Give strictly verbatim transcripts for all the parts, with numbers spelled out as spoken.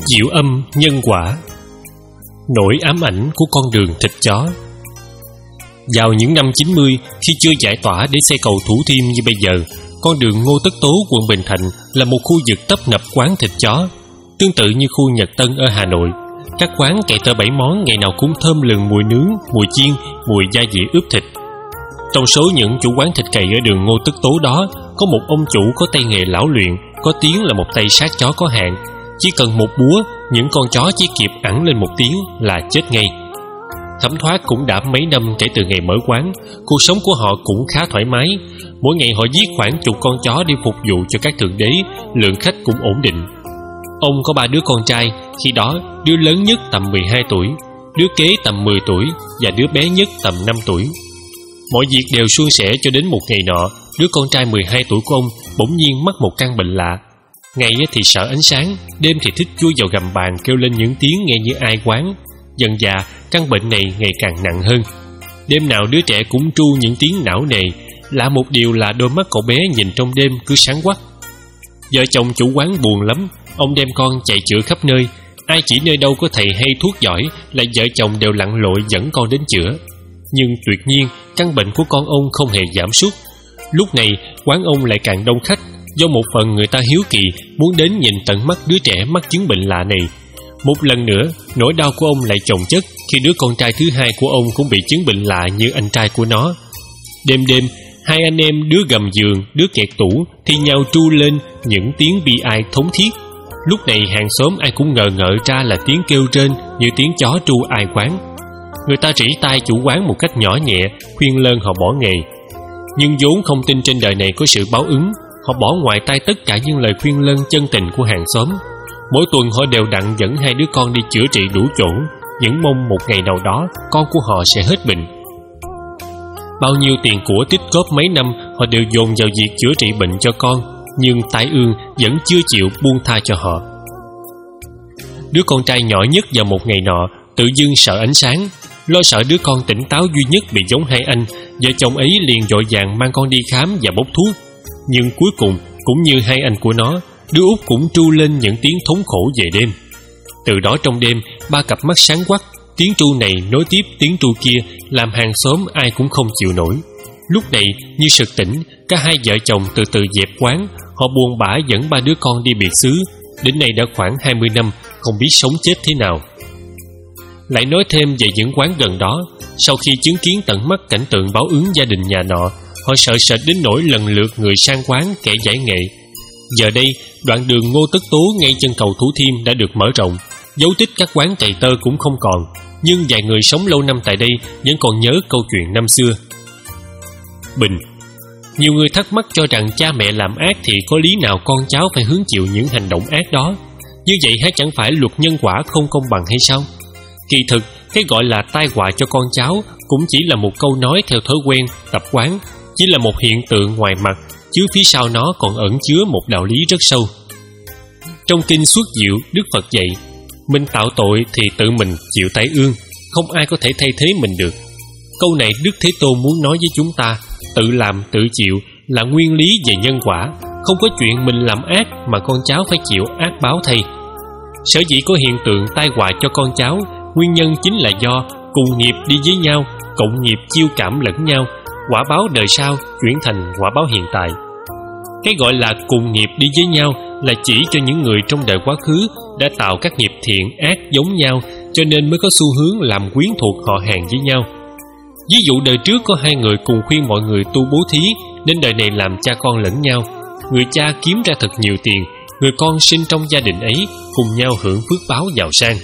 Diệu âm nhân quả. Nỗi ám ảnh của con đường thịt chó. Vào những năm chín mươi, khi chưa giải tỏa để xây cầu Thủ Thiêm như bây giờ, con đường Ngô Tất Tố, quận Bình Thạnh là một khu vực tấp nập quán thịt chó. Tương tự như khu Nhật Tân ở Hà Nội, các quán cày tơ bảy món ngày nào cũng thơm lừng mùi nướng, mùi chiên, mùi gia vị ướp thịt. Trong số những chủ quán thịt cày ở đường Ngô Tất Tố đó, có một ông chủ có tay nghề lão luyện, có tiếng là một tay sát chó có hạn. Chỉ cần một búa, những con chó chỉ kịp ẵn lên một tiếng là chết ngay. Thấm thoát cũng đã mấy năm kể từ ngày mở quán, cuộc sống của họ cũng khá thoải mái. Mỗi ngày họ giết khoảng chục con chó để phục vụ cho các thượng đế, lượng khách cũng ổn định. Ông có ba đứa con trai, khi đó đứa lớn nhất tầm mười hai tuổi, đứa kế tầm mười tuổi và đứa bé nhất tầm năm tuổi. Mọi việc đều suôn sẻ cho đến một ngày nọ, đứa con trai mười hai tuổi của ông bỗng nhiên mắc một căn bệnh lạ. Ngày thì sợ ánh sáng, đêm thì thích chui vào gầm bàn kêu lên những tiếng nghe như ai quán. Dần dà, căn bệnh này ngày càng nặng hơn. Đêm nào đứa trẻ cũng tru những tiếng não nề. Lạ một điều là đôi mắt cậu bé nhìn trong đêm cứ sáng quắc. Vợ chồng chủ quán buồn lắm. Ông đem con chạy chữa khắp nơi. Ai chỉ nơi đâu có thầy hay thuốc giỏi là vợ chồng đều lặn lội dẫn con đến chữa. Nhưng tuyệt nhiên, căn bệnh của con ông không hề giảm sút. Lúc này, quán ông lại càng đông khách. Do một phần người ta hiếu kỳ, muốn đến nhìn tận mắt đứa trẻ mắc chứng bệnh lạ này. Một lần nữa, nỗi đau của ông lại chồng chất khi đứa con trai thứ hai của ông cũng bị chứng bệnh lạ như anh trai của nó. Đêm đêm, hai anh em đứa gầm giường, đứa kẹt tủ thi nhau tru lên những tiếng bi ai thống thiết. Lúc này hàng xóm ai cũng ngờ ngợ ra là tiếng kêu trên như tiếng chó tru ai quán. Người ta rỉ tai chủ quán một cách nhỏ nhẹ, khuyên lơn họ bỏ nghề. Nhưng vốn không tin trên đời này có sự báo ứng, họ bỏ ngoài tai tất cả những lời khuyên lơn chân tình của hàng xóm. Mỗi tuần họ đều đặn dẫn hai đứa con đi chữa trị đủ chỗ, những mong một ngày nào đó con của họ sẽ hết bệnh. Bao nhiêu tiền của tích cóp mấy năm họ đều dồn vào việc chữa trị bệnh cho con, nhưng tai ương vẫn chưa chịu buông tha cho họ. Đứa con trai nhỏ nhất vào một ngày nọ tự dưng sợ ánh sáng. Lo sợ đứa con tỉnh táo duy nhất bị giống hai anh, vợ chồng ấy liền vội vàng mang con đi khám và bốc thuốc. Nhưng cuối cùng cũng như hai anh của nó, đứa út cũng tru lên những tiếng thống khổ về đêm. Từ đó trong đêm, ba cặp mắt sáng quắc, tiếng tru này nối tiếp tiếng tru kia làm hàng xóm ai cũng không chịu nổi. Lúc này như sực tỉnh, cả hai vợ chồng từ từ dẹp quán. Họ buồn bã dẫn ba đứa con đi biệt xứ. Đến nay đã khoảng hai mươi năm, không biết sống chết thế nào. Lại nói thêm về những quán gần đó. Sau khi chứng kiến tận mắt cảnh tượng báo ứng gia đình nhà nọ, họ sợ sệt đến nỗi lần lượt người sang quán kẻ giải nghệ. Giờ đây, đoạn đường Ngô Tất Tố ngay chân cầu Thủ Thiêm đã được mở rộng. Dấu tích các quán cày tơ cũng không còn. Nhưng vài người sống lâu năm tại đây vẫn còn nhớ câu chuyện năm xưa. Bình. Nhiều người thắc mắc cho rằng cha mẹ làm ác thì có lý nào con cháu phải hứng chịu những hành động ác đó. Như vậy há chẳng phải luật nhân quả không công bằng hay sao? Kỳ thực, cái gọi là tai họa cho con cháu cũng chỉ là một câu nói theo thói quen, tập quán, chỉ là một hiện tượng ngoài mặt, chứ phía sau nó còn ẩn chứa một đạo lý rất sâu. Trong kinh Xuất Diệu, Đức Phật dạy, mình tạo tội thì tự mình chịu tai ương, không ai có thể thay thế mình được. Câu này Đức Thế Tôn muốn nói với chúng ta, tự làm tự chịu là nguyên lý về nhân quả, không có chuyện mình làm ác mà con cháu phải chịu ác báo thay. Sở dĩ có hiện tượng tai họa cho con cháu, nguyên nhân chính là do cùng nghiệp đi với nhau, cộng nghiệp chiêu cảm lẫn nhau, quả báo đời sau chuyển thành quả báo hiện tại. Cái gọi là cùng nghiệp đi với nhau là chỉ cho những người trong đời quá khứ đã tạo các nghiệp thiện ác giống nhau, cho nên mới có xu hướng làm quyến thuộc họ hàng với nhau. Ví dụ đời trước có hai người cùng khuyên mọi người tu bố thí, đến đời này làm cha con lẫn nhau. Người cha kiếm ra thật nhiều tiền, người con sinh trong gia đình ấy cùng nhau hưởng phước báo giàu sang.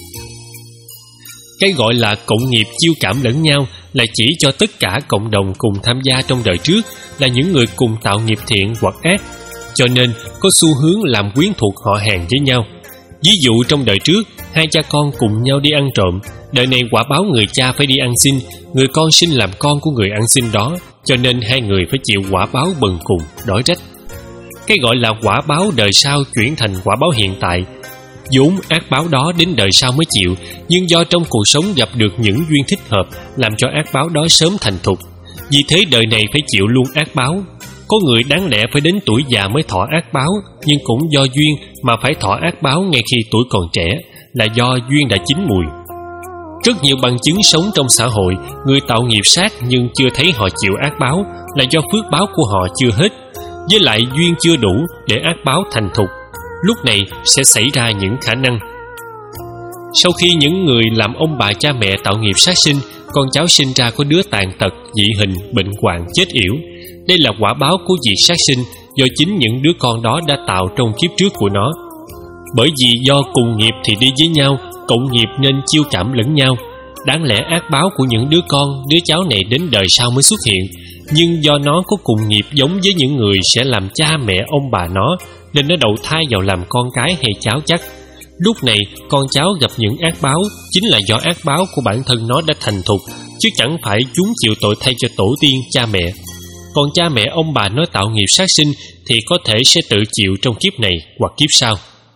Cái gọi là cộng nghiệp chiêu cảm lẫn nhau là chỉ cho tất cả cộng đồng cùng tham gia trong đời trước là những người cùng tạo nghiệp thiện hoặc ác, cho nên có xu hướng làm quyến thuộc họ hàng với nhau. Ví dụ trong đời trước, hai cha con cùng nhau đi ăn trộm, đời này quả báo người cha phải đi ăn xin, người con sinh làm con của người ăn xin đó, cho nên hai người phải chịu quả báo bần cùng, đói rách. Cái gọi là quả báo đời sau chuyển thành quả báo hiện tại, vốn ác báo đó đến đời sau mới chịu, nhưng do trong cuộc sống gặp được những duyên thích hợp làm cho ác báo đó sớm thành thục. Vì thế đời này phải chịu luôn ác báo. Có người đáng lẽ phải đến tuổi già mới thọ ác báo, nhưng cũng do duyên mà phải thọ ác báo ngay khi tuổi còn trẻ, là do duyên đã chín mùi. Rất nhiều bằng chứng sống trong xã hội, người tạo nghiệp sát nhưng chưa thấy họ chịu ác báo là do phước báo của họ chưa hết, với lại duyên chưa đủ để ác báo thành thục. Lúc này sẽ xảy ra những khả năng. Sau khi những người làm ông bà cha mẹ tạo nghiệp sát sinh, con cháu sinh ra có đứa tàn tật, dị hình, bệnh hoạn, chết yểu. Đây là quả báo của việc sát sinh do chính những đứa con đó đã tạo trong kiếp trước của nó. Bởi vì do cùng nghiệp thì đi với nhau, cộng nghiệp nên chiêu cảm lẫn nhau. Đáng lẽ ác báo của những đứa con, đứa cháu này đến đời sau mới xuất hiện, nhưng do nó có cùng nghiệp giống với những người sẽ làm cha mẹ ông bà nó, nên nó đậu thai vào làm con cái hay cháu chắc. Lúc này con cháu gặp những ác báo chính là do ác báo của bản thân nó đã thành thục, chứ chẳng phải chúng chịu tội thay cho tổ tiên cha mẹ. Còn cha mẹ ông bà nó tạo nghiệp sát sinh thì có thể sẽ tự chịu trong kiếp này hoặc kiếp sau.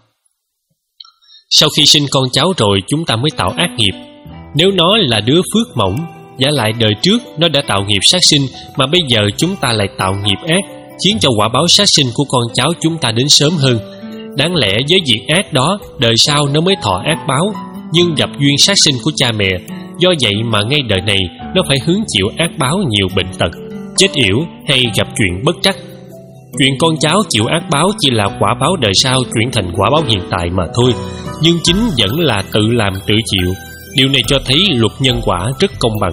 Sau khi sinh con cháu rồi chúng ta mới tạo ác nghiệp. Nếu nó là đứa phước mỏng, giả lại đời trước nó đã tạo nghiệp sát sinh, mà bây giờ chúng ta lại tạo nghiệp ác, khiến cho quả báo sát sinh của con cháu chúng ta đến sớm hơn. Đáng lẽ với việc ác đó, đời sau nó mới thọ ác báo, nhưng gặp duyên sát sinh của cha mẹ, do vậy mà ngay đời này nó phải hứng chịu ác báo nhiều bệnh tật, chết yểu hay gặp chuyện bất trắc. Chuyện con cháu chịu ác báo chỉ là quả báo đời sau chuyển thành quả báo hiện tại mà thôi, nhưng chính vẫn là tự làm tự chịu. Điều này cho thấy luật nhân quả rất công bằng.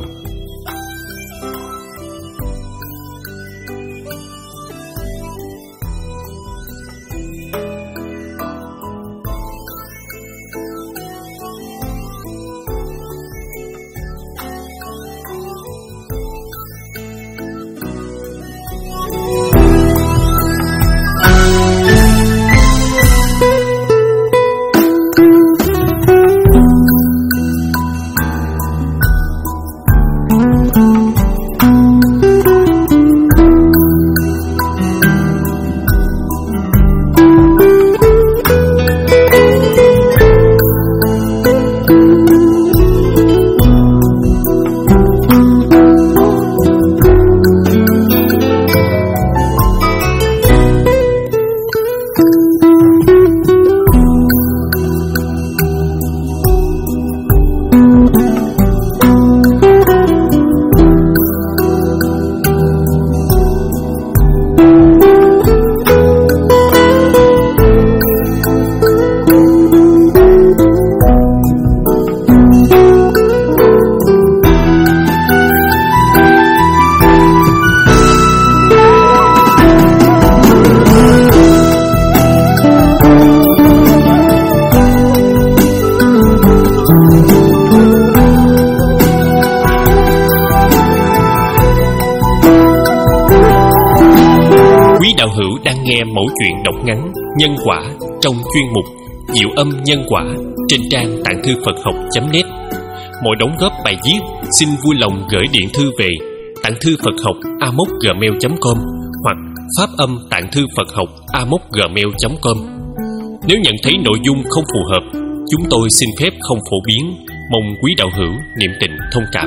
Nghe mẫu chuyện đọc ngắn Nhân Quả trong chuyên mục Diệu Âm Nhân Quả trên trang tạng thư Phật học chấm net. Mọi đóng góp bài viết xin vui lòng gửi điện thư về tạng thư Phật học a m o c gmail chấm com hoặc phát âm tạng thư Phật học a m o c gmail chấm com. Nếu nhận thấy nội dung không phù hợp, chúng tôi xin phép không phổ biến, mong quý đạo hữu niệm tình thông cảm.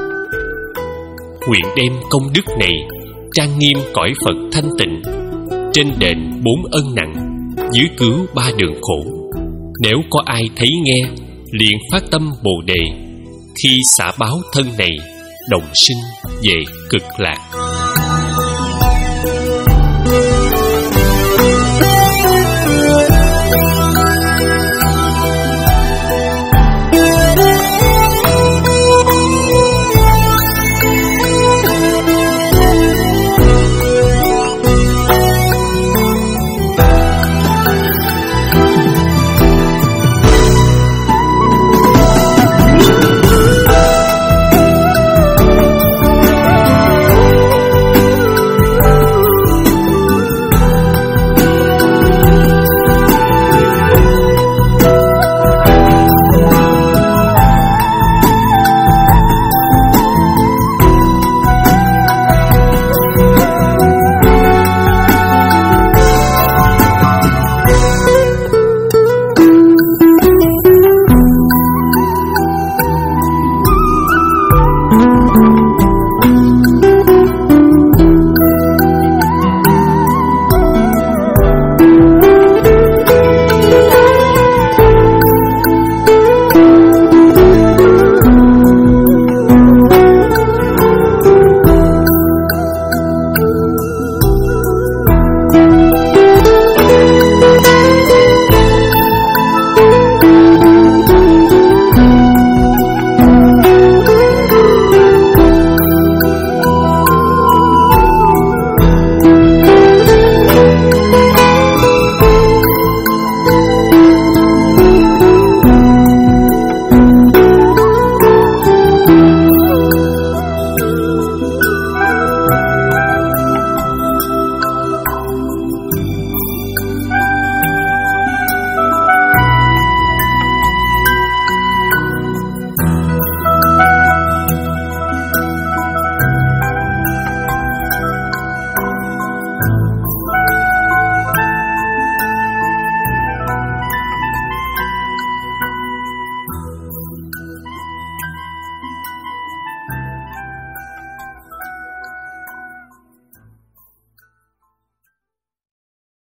Nguyện đem công đức này trang nghiêm cõi Phật thanh tịnh, trên đền bốn ân nặng, dưới cứu ba đường khổ. Nếu có ai thấy nghe, liền phát tâm Bồ Đề, khi xả báo thân này, đồng sinh về cực lạc.